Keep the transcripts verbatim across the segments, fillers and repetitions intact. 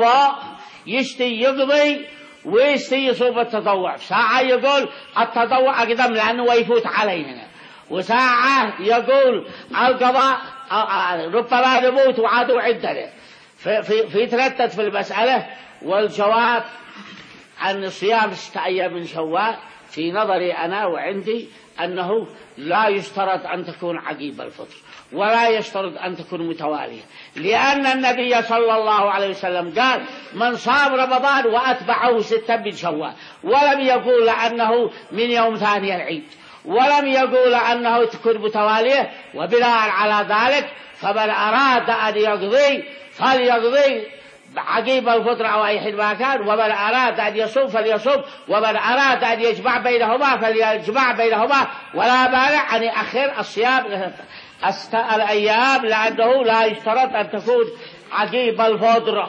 فوق يشتي يقضي ويشتي يصوب التطوع. ساعة يقول التطوع أقدم لأنه يفوت علينا، وساعة يقول القضاء ربما نموت وعادوا عدنا. في, في, في تردد في المسألة، والجواب أن صيام ستة أيام من شوال في نظري أنا وعندي أنه لا يشترط أن تكون عقيب الفطر، ولا يشترط أن تكون متوالية، لأن النبي صلى الله عليه وسلم قال من صام رمضان وأتبعه ستة من شوال، ولم يقول أنه من يوم ثاني العيد، ولم يقول أنه تكون متوالية. وبناء على ذلك فمن أراد أن يقضي فليقضي عقيب الفطر أو أي حين ما كان، ومن أراد أن يصوم فليصوم، ومن أراد أن يجمع بينهما فليجمع بينهما، ولا مانع أن يأخر الصيام الأيام، لأنه لا يشترط أن تكون عقيب الفطر.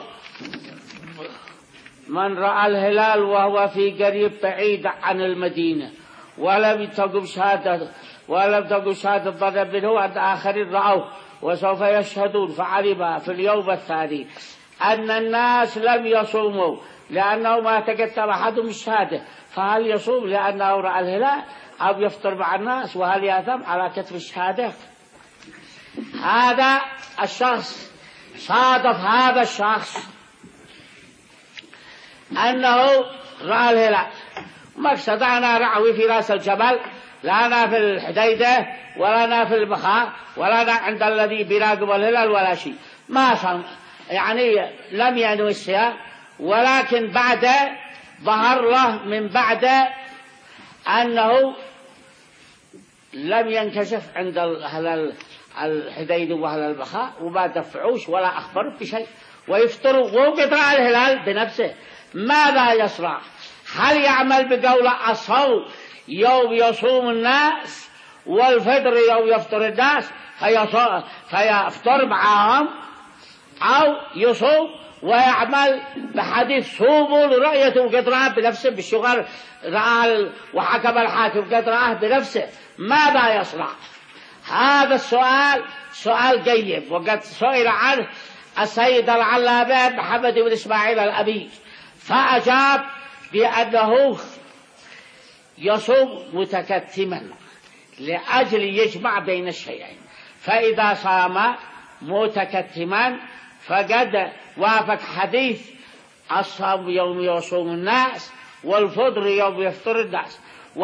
من رأى الهلال وهو في قريب بعيد عن المدينة ولم تقم شهادة ولم تقم شهادة ظن منه أن آخرين رأوه وسوف يشهدون، فعلم في اليوم الثاني أن الناس لم يصوموا لأنه ما تكتب أحدهم الشهادة، فهل يصوم لأنه رأى الهلال أو يفطر مع الناس؟ وهل يأثم على كتب الشهادة؟ هذا الشخص صادف هذا الشخص أنه رأى الهلال، ما استطعنا رعوي في رأس الجبل، لا أنا في الحديدة ولا أنا في البخاء ولا أنا عند الذي بيراقب الهلال ولا شيء، ما صام، يعني لم ينوي الصيام. ولكن بعد ظهر له من بعد أنه لم ينكشف عند أهل الحديد وأهل البخاء وما دفعوش ولا أخبروا بشيء، ويفطروا وقد رأى الهلال بنفسه. ماذا يصنع؟ هل يعمل بقول الصوم يوم يصوم الناس والفطر يوم يفطر الناس فيفطر معهم، أو يصوم ويعمل بحديث صوموا لرؤيته وقد رأى بنفسه بالشغل رأى وحكم الحاكم قد رأى بنفسه؟ ماذا يصنع؟ هذا السؤال سؤال جيد، وقد سئل عنه السيد العلامة محمد بن إسماعيل الأبي، فأجاب بأنه يصوم متكتما لأجل يجمع بين الشيئين، فإذا صام متكتما فقد وافق حديث الصوم يوم يصوم الناس والفطر يوم يفطر الناس،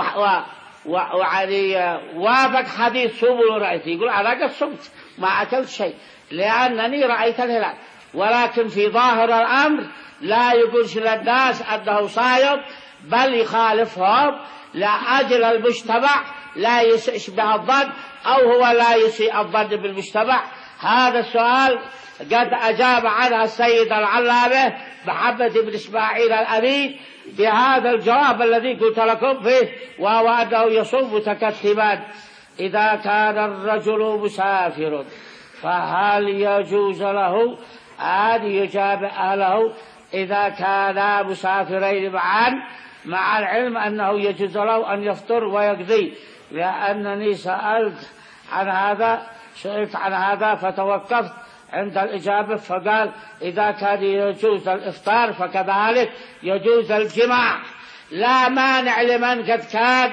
وعلي وافق حديث صوموا رأيتي، يقول أنا قد صمت ما أكلت شيء لأنني رأيت الهلال، ولكن في ظاهر الأمر لا يقولش للناس أنه صايم، بل يخالفهم لأجل المجتمع لا يشبه الظن، أو هو لا يسيء الظن بالمجتمع. هذا السؤال قد أجاب عنها السيد العلامة محمد بن إسماعيل الأبي بهذا الجواب الذي قلت لكم فيه، وهو أنه يصوم متكتما. إذا كان الرجل مسافر فهل يجوز له أن يجاب أهله إذا كانا مسافرين معا، مع العلم أنه يجوز له أن يفطر ويقضي؟ لأنني سألت عن هذا سئلت عن هذا فتوقفت عند الإجابة، فقال إذا كان يجوز الإفطار فكذلك يجوز الجماع، لا مانع لمن قد كان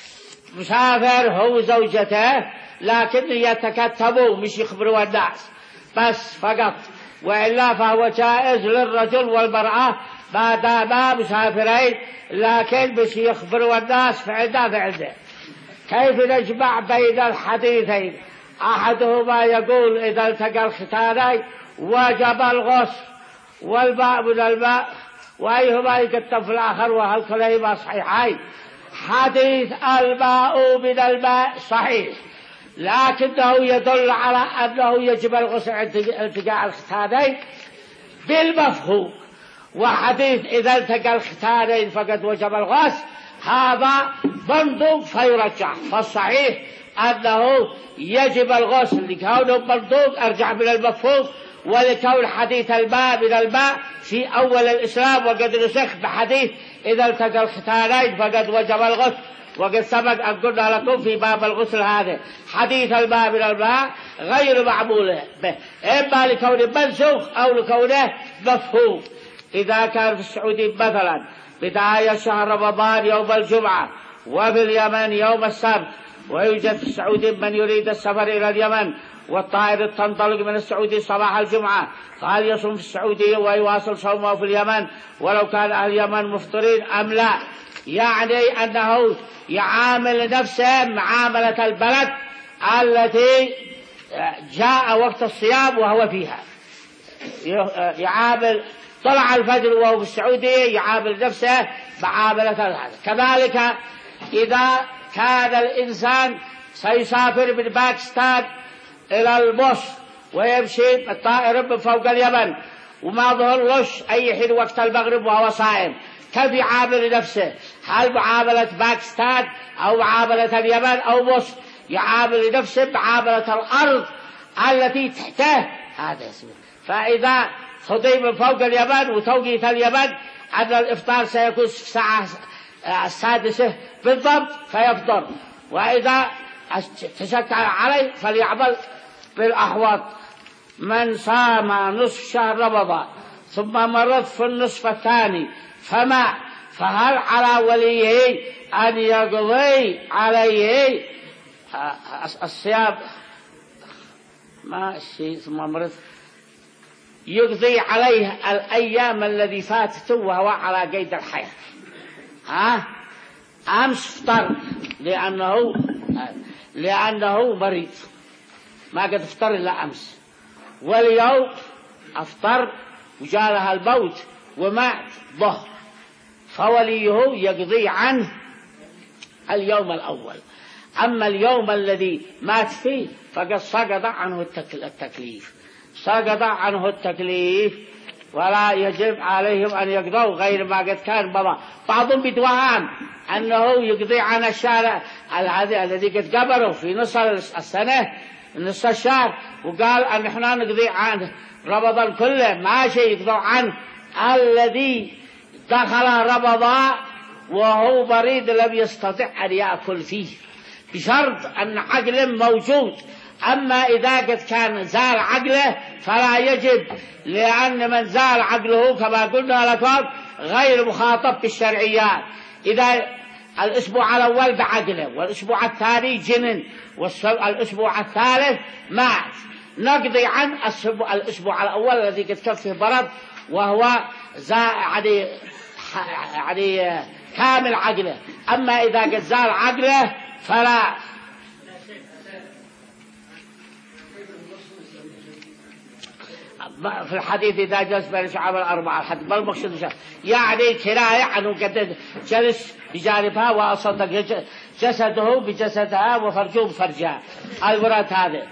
مسافر هو زوجته لكن يتكتبوا مش يخبروا الناس بس فقط، وإلا فهو جائز للرجل والمرأة ما داما مسافرين لكن مش يخبروا الناس فعلا فعلا. كيف نجمع بين الحديثين؟ أحدهما يقول إذا التقى الختانين وجب الغسل والماء من الماء، وأيهما يكتب في الآخر، وهل كليهما صحيحين؟ حديث الماء من الماء صحيح، لكنه يدل على أنه يجب الغسل عند التقاء الختانين بالمفهوم، وحديث إذا التقى الختانين فقد وجب الغسل هذا مندوب فيرجع، فالصحيح أنه يجب الغسل لكونه مندوب أرجع من المفهوم، ولكون حديث الماء من الماء في أول الإسلام وقد نسخ بحديث إذا التقى الختانين فقد وجب الغسل، وقد سبق أن قلنا لكم في باب الغسل هذا حديث الماء من الماء غير معمول به، إما لكونه منسوخ أو لكونه مفهوم. إذا كان في السعودية مثلا بداية شهر رمضان يوم الجمعة وفي اليمن يوم السبت، ويوجد في السعودية من يريد السفر إلى اليمن والطائرة تنطلق من السعودية صباح الجمعة، فهل يصوم في السعودية ويواصل صومه في اليمن ولو كان أهل اليمن مفطرين أم لا؟ يعني أنه يعامل نفسه معاملة البلد التي جاء وقت الصيام وهو فيها، يعامل طلع الفجر وهو في السعودية يعامل نفسه معاملة هذا. كذلك إذا كان الإنسان سيسافر من باكستان إلى المصر ويمشي الطائرة من فوق اليمن وما ظهرلوش أي حين وقت المغرب وهو صائم، كيف يعامل نفسه؟ هل معاملة باكستان أو معاملة اليمن أو مصر؟ يعامل نفسه معاملة الأرض التي تحته، هذا اسمه. فإذا خطي من فوق اليمن وتوقيت اليمن أن الإفطار سيكون الساعة السادسة بالضبط فيفطر، وإذا تشكل عليه فليعمل بالأحوط. من صام نصف شهر رمضان ثم مرض في النصف الثاني فما فهل على وليه أن يقضي عليه الصيام ما الشيء ثم مرض يقضي عليه الأيام الذي فاتته وهو على قيد الحياة؟ ها أمس افطر لأنه لأنه مريض ما قد افطر إلا أمس، واليوم افطر وجاء الموت ومات ظهر، فوليه يقضي عنه اليوم الأول. أما اليوم الذي مات فيه فقد سقط عنه التكليف سقط عنه التكليف ولا يجب عليهم أن يقضوا غير ما قد كان مضى. بعضهم بتوهم أنه يقضي عن الشهر الذي قد قبره في نصف السنة نصف الشهر، وقال أن احنا نقضي عن رمضان كله، ماشي يقضوا عنه الذي دخل رمضان وهو مريض لم يستطع أن يأكل فيه بشرط أن عقله موجود. أما إذا قد كان زال عقله فلا يجب، لأن من زال عقله كما قلنا لكم غير مخاطب بالشرعيات. إذا الأسبوع الأول بعقله والأسبوع الثاني جنن والأسبوع الثالث مات، نقضي عن الأسبوع الأول الذي قد كان فيه مرض وهو يعني يعني كامل عقله. أما إذا قد زال عقله فلا. في الحديث إذا جلس بين شعب الأربعة الحديث ما المقصود يعني كناية عنه قد جلس بجانبها وأصدق جسده بجسدها وفرجه بفرجها، المراد هذا.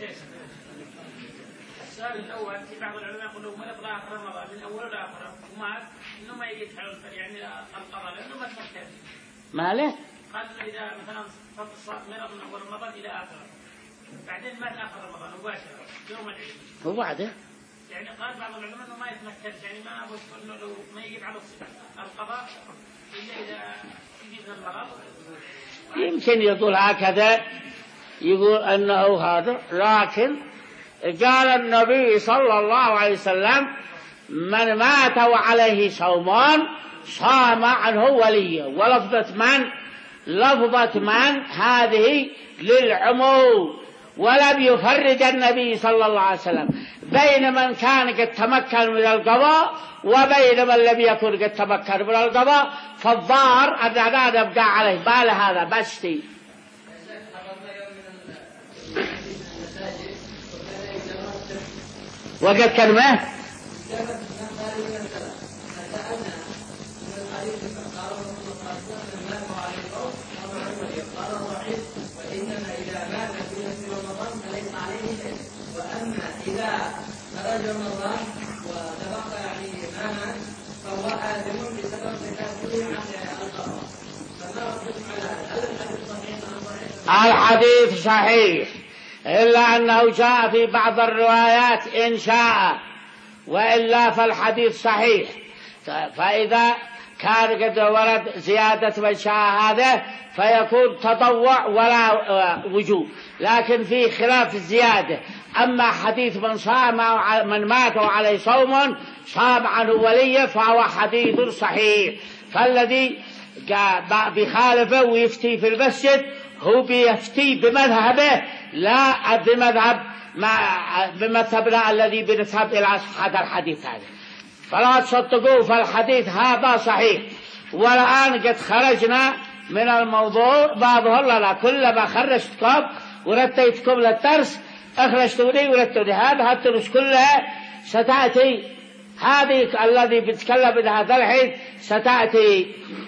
السؤال الأول في بعض العلماء يقولون ما يبغى آخر رمضان من أول لآخر وما إنه ما يدخل يعني القضاء لأنه ما تمكن. ما له؟ قال إذا مثلا فضل الصلاة مرض من أول رمضان إلى آخر بعدين ما آخر رمضان مباشرة يوم العيد. هو بعده. يعني قال بعض العلماء إنه ما يتمكن، يعني ما أبغى إنه لو ما يجيب على القضاء إلا إذا يجيب المرض. يمكن يقول هكذا، يقول أنه هذا، لكن قال النبي صلى الله عليه وسلم من مات وعليه صومان صام عنه وليه. ولفظة من لفظة من هذه للعموم، ولم يفرج النبي صلى الله عليه وسلم بين من كان قد تمكن من القضاء وبين من لم يكن قد تمكن من القضاء، فالظاهر أن هذا يبقى عليه بال هذا بشتي. وقد كلمة إذا خرج رمضان وتبقى يعني ماما فهو آثم بسبب تكاسله عن القضاء. فما ردكم على هذا الحديث صحيح؟ الحديث صحيح، إلا أنه جاء في بعض الروايات إن شاء، وإلا فالحديث صحيح. فإذا كان قد ورد زيادة من شاء هذا فيكون تطوع ولا وجوب، لكن في خلاف الزيادة. أما حديث من صام من مات وعليه صوم صام عنه وليه فهو حديث صحيح. فالذي بخالفه ويفتي في المسجد هو بيفتي بمذهبه لا بمذهب بمذهبنا الذي بنذهب إلى صحة الحديث هذا، فلا تصدقوا فالحديث هذا صحيح. والآن قد خرجنا من الموضوع بعضهم لنا كلما خرجتكم ورتيتكم للدرس أخرجتوني ورتوني. هذا الدروس كلها ستأتي، هذه الذي بيتكلم من هذا الحين ستأتي.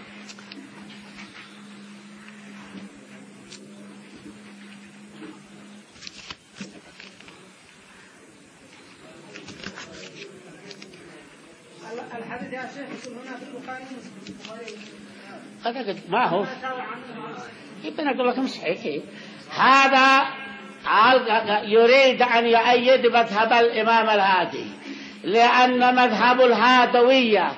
الحديث يا شيخ يقول هنا في البخاري هذا قد ما هو يبقى نقول لكم صحيح. هذا يريد أن يؤيد مذهب الإمام الهادي، لأن مذهب الهادوية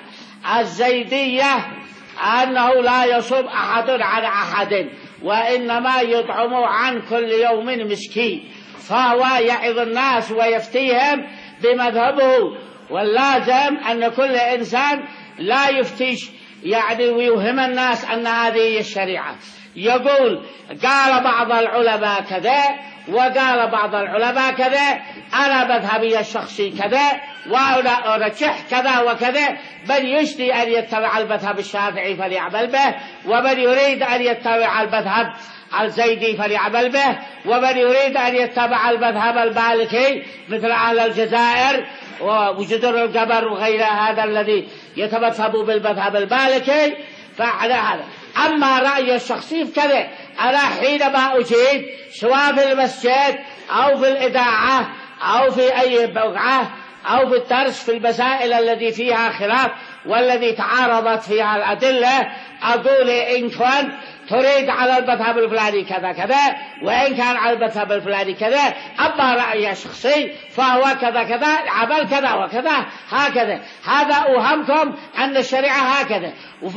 الزيدية أنه لا يصوم أحد عن أحد وإنما يطعم عن كل يوم مسكين، فهو يعظ الناس ويفتيهم بمذهبه. واللازم أن كل إنسان لا يفتيش يعني ويوهم الناس أن هذه هي الشريعة. يقول قال بعض العلماء كذا وقال بعض العلماء كذا، أنا مذهبي الشخصي كذا وأنا أرجح كذا وكذا. بل يشتي أن يتبع المذهب الشافعي فليعمل به، ومن يريد أن يتبع المذهب الزيدي فليعمل به، ومن يريد أن يتبع المذهب المالكي مثل أهل الجزائر وجدر الجبر وغير هذا الذي يتمذهب بالمذهب المالكي فعلى هذا. أما رأيي الشخصي كذا، أنا حينما أجيد سواء في المسجد أو في الإذاعة أو في أي بقعة أو في الدرس في المسائل التي فيها خلاف والذي تعارضت فيها الأدلة، أقول إن كنت تريد على المذهب الفلاني كذا كذا وإن كان على المذهب الفلاني كذا، أما رأيي الشخصي فهو كذا كذا عمل كذا وكذا هكذا. هذا أوهمكم أن الشريعة هكذا.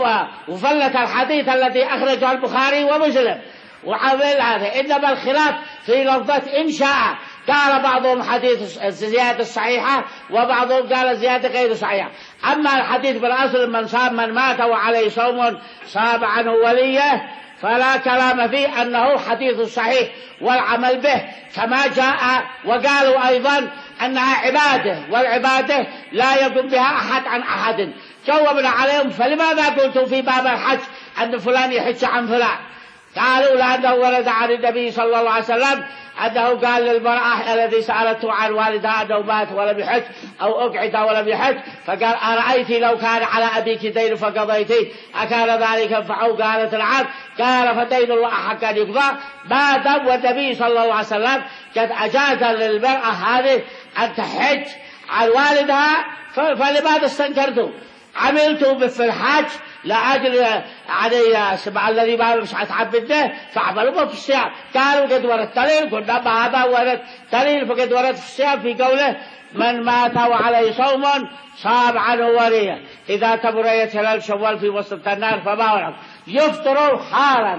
وفلت الحديث الذي أخرجه البخاري ومسلم وعمل هذا، إنما الخلاف في لفظة إن شاء. قال بعضهم حديث الزيادة الصحيحة وبعضهم قال الزيادة غير صحيحة. أما الحديث بالأصل من صام من مات وعليه صوم صام عنه وليه فلا كلام فيه أنه حديث صحيح والعمل به كما جاء. وقالوا أيضا أنها عبادة، والعبادة لا يقوم بها أحد عن أحد. جاوبنا عليهم فلماذا قلتم في باب الحج أن فلان يحج عن فلان؟ قالوا لأنه ورد عن النبي صلى الله عليه وسلم أنه قال للمرأة الذي سألته عن والدها أنه مات ولم يحج أو أقعد ولم يحج، فقال أرأيت لو كان على أبيك دين فقضيتي أكان ذلك ينفعه؟ قالت نعم. قال فدين الله حق أن يقضى ما دام والنبي صلى الله عليه وسلم قد أجاز للمرأة هذه أن تحج عن والدها، فلماذا استنكرتم؟ عملتم في الحج لأجل علي سبع الذي ما مش هتعبده فعملوا في الصيام. قالوا قد ورد دليل، قلنا ما هذا ورد دليل، فقد ورد في الصيام في قوله من مات وعليه صوم صام عنه وليه إذا تبريت هلال شوال في وسط النار فما ورد. يفطر حالا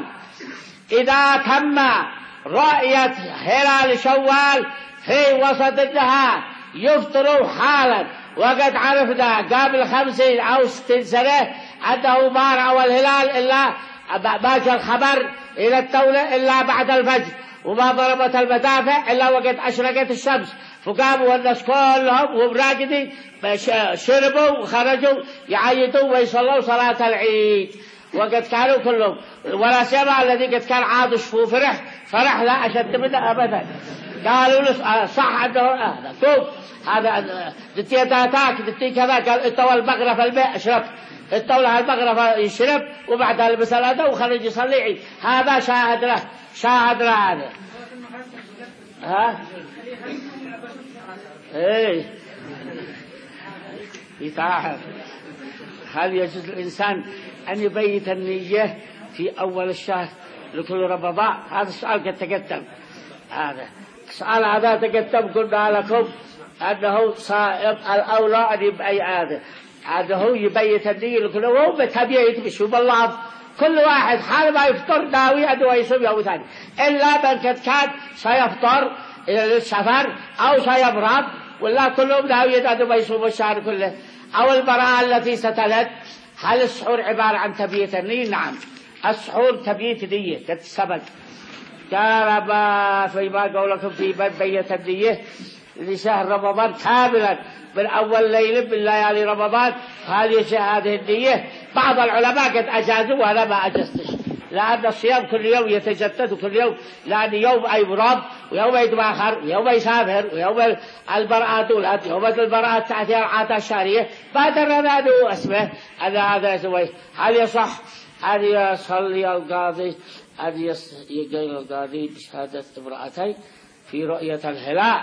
إذا تم رؤية هلال شوال في وسط النهار، يفطر حالا. وقد عرفنا قبل خمسين أو ستين سنة أنه ما رأوا الهلال إلا ما جاء الخبر إلى الدولة إلا بعد الفجر، وما ضربت المدافع إلا وقد أشرقت الشمس. فقاموا الناس كلهم وهم راقدين شربوا وخرجوا يعيدوا ويصلوا صلاة العيد. وقد كانوا كلهم ولا سيما الذي قد كان عاطش وفرح فرح لا أشد منه أبدا. قالوا له صح أنه هذا توب هذا دتي تاتاك دتي كذا. قال اتوا المغرب الماء اشرب، اتوا له المغرب يشرب وبعدها لبس هذا وخرج يصلي عيد. هذا شاهد له شاهد له هذا. ها ايه يتعهد. هل يجوز الإنسان أن يبيت النية في أول الشهر لكل رمضان؟ هذا السؤال قد تقدم. هذا السؤال هذا تقدم قلنا لكم أنه صائب الأولى أن يبقى هذا. هذا هو يبيت النية كله وهو بتبيت بشوف الله كل واحد حال ما يفطر داوي أدوى يصوم يوم ثاني إلا من قد كان سيفطر إلى السفر أو سيمرض ولا كلهم داوي أدوى يصوم الشهر كله. أو المرأة التي ستلد هل السحور عبارة عن تبيت النية؟ نعم السحور تبيت نية قد سبق قال ما فيما قولكم في بيت النية لشهر رمضان كاملا من أول ليلة من ليالي رمضان هذه هذه النية. بعض العلماء قد أجازوا وأنا ما أجزتش لأن الصيام كل يوم يتجدد كل يوم لأن يوم يمرض ويوم يتباخر ويوم يسافر ويوم المرأة تولد يوم المرأة تأتي العادة الشهرية ما درنا له اسمه هذا هذا يسوي. هل يصح أن يصلي القاضي أن يقيل القاضي بشهادة امرأتين في رؤية الهلال؟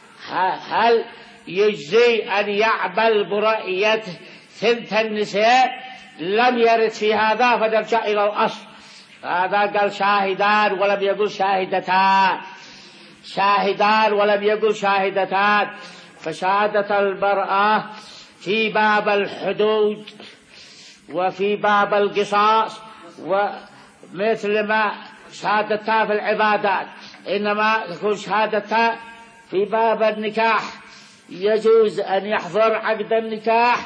هل يجزي أن يعمل برؤية ثنت النساء؟ لم يرد في هذا فنرجع إلى الأصل. هذا قال شاهدان ولم يقل شاهدتان شاهدان ولم يقل شاهدتان. فشهادة المرأة في باب الحدود وفي باب القصاص ومثل ما شهادتها في العبادات إنما تكون شهادتها في باب النكاح. يجوز أن يحضر عقد النكاح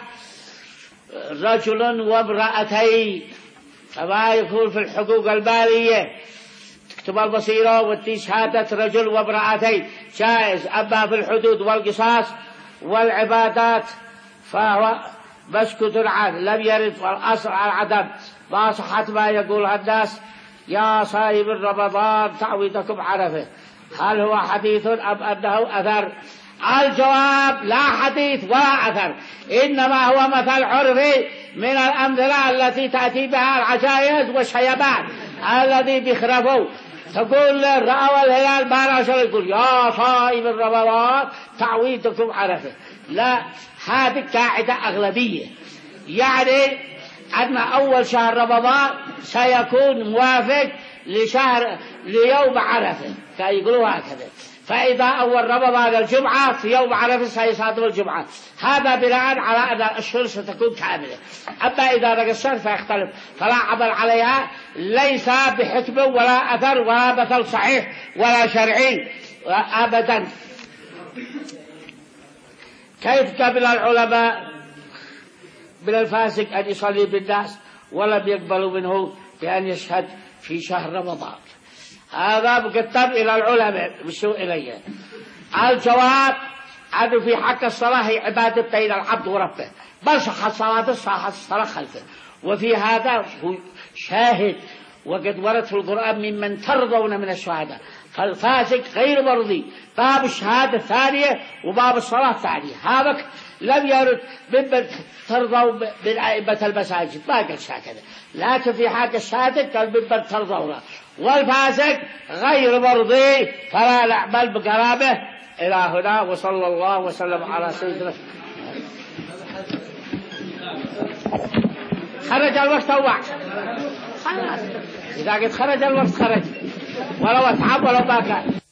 رجل وامرأتين كما يكون في الحقوق المالية تكتب البصيرة وتي شهادة رجل وامرأتين جائز. أما في الحدود والقصاص والعبادات فهو مسكوت عنه لم يرد والأصل على العدم. ما صحت ما يقولها الناس يا صائم رمضان تعويضكم عرفه. هل هو حديث أم أنه أثر؟ الجواب لا حديث ولا أثر إنما هو مثل عرفي من الأمثلة التي تأتي بها العجائز والشيبان الذي بيخرفوا تقول رأوا الهلال ما رأسوا يقول يا صائم رمضان تعويضكم عرفه. لا هذه قاعدة أغلبية يعني أن أول شهر رمضان سيكون موافق لشهر ليوم عرفة فيقولوا هكذا. فإذا أول رمضان الجمعة في يوم عرفة سيصادف الجمعة هذا بناء على أن الأشهر ستكون كاملة. أما إذا نقص الشهر فيختلف فلا عمل عليها ليس بحكم ولا أثر ولا مثل صحيح ولا شرعي أبدا. كيف قبل العلماء من الفاسق أن يصلي بالناس ولم يقبلوا منه بأن يشهد في شهر رمضان؟ هذا مكتب إلى العلماء مشوا إليه. الجواب أنه في حق الصلاة هي عبادة بين العبد وربه بل صحت صلاة صحت الصلاة خلفه. وفي هذا شاهد وقد ورد في القرآن ممن ترضون من الشهداء. فالفاسق غير مرضي باب الشهادة الثانية وباب الصلاة الثانية. هذا لم يرد ممن ترضوا من أئمة المساجد ما قال هكذا لكن في حق الشهادة قال ممن ترضون. والفاسق غير مرضي فلا نعمل بقرابه. إلى هنا وصلى الله وسلم على سيدنا. خرج الوقت أوع خلاص إذا قد خرج الوقت خرج ولو أتعب ولو باكى.